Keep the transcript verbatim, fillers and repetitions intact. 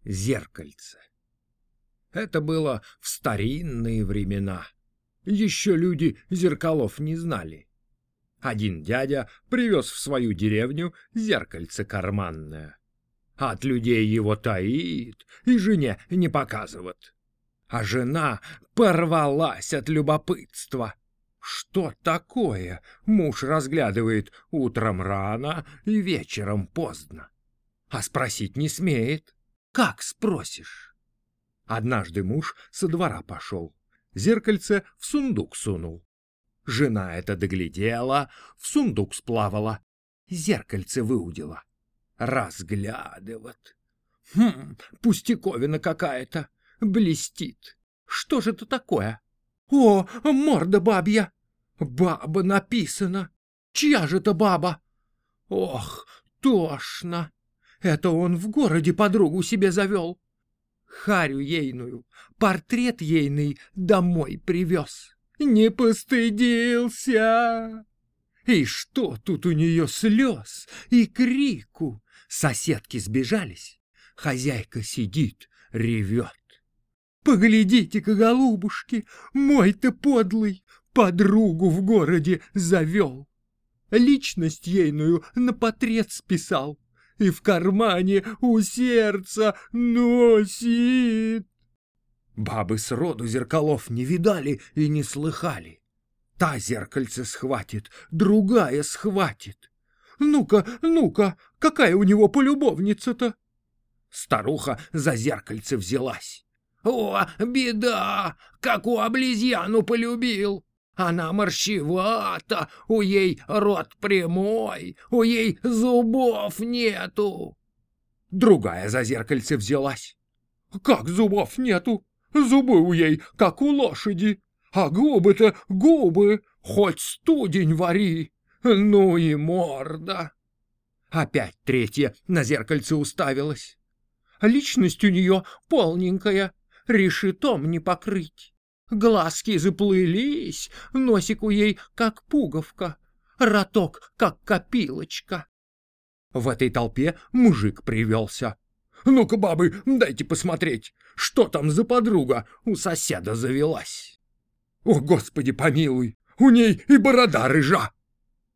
Зеркальце. Это было в старинные времена. Еще люди зеркалов не знали. Один дядя привез в свою деревню зеркальце карманное. От людей его таит и жене не показывает. А жена порвалась от любопытства. Что такое муж разглядывает утром рано и вечером поздно? А спросить не смеет. Как спросишь? Однажды муж со двора пошел, зеркальце в сундук сунул. Жена это доглядела, в сундук сплавала, зеркальце выудила. Разглядывает. Хм, пустяковина какая-то, блестит. Что же это такое? О, морда бабья! Баба написано. Чья же это баба? Ох, тошно. Это он в городе подругу себе завел. Харю ейную, портрет ейный домой привез. Не постыдился. И что тут у нее слез и крику? Соседки сбежались. Хозяйка сидит, ревет. Поглядите-ка, голубушки, мой-то подлый подругу в городе завел. Личность ейную на портрет списал и в кармане у сердца носит. Бабы сроду зеркалов не видали и не слыхали. Та зеркальце схватит, другая схватит. Ну-ка, ну-ка, какая у него полюбовница-то? Старуха за зеркальце взялась. О, беда, какую обезьяну полюбил! Она морщевата, у ей рот прямой, у ей зубов нету. Другая за зеркальце взялась. Как зубов нету? Зубы у ей, как у лошади, а губы-то губы, хоть студень вари. Ну и морда. Опять третья на зеркальце уставилась. Личность у нее полненькая, решетом не покрыть. Глазки заплылись, носик у ей как пуговка, роток как копилочка. В этой толпе мужик привелся. Ну-ка, бабы, дайте посмотреть, что там за подруга у соседа завелась. О, Господи помилуй, у ней и борода рыжа.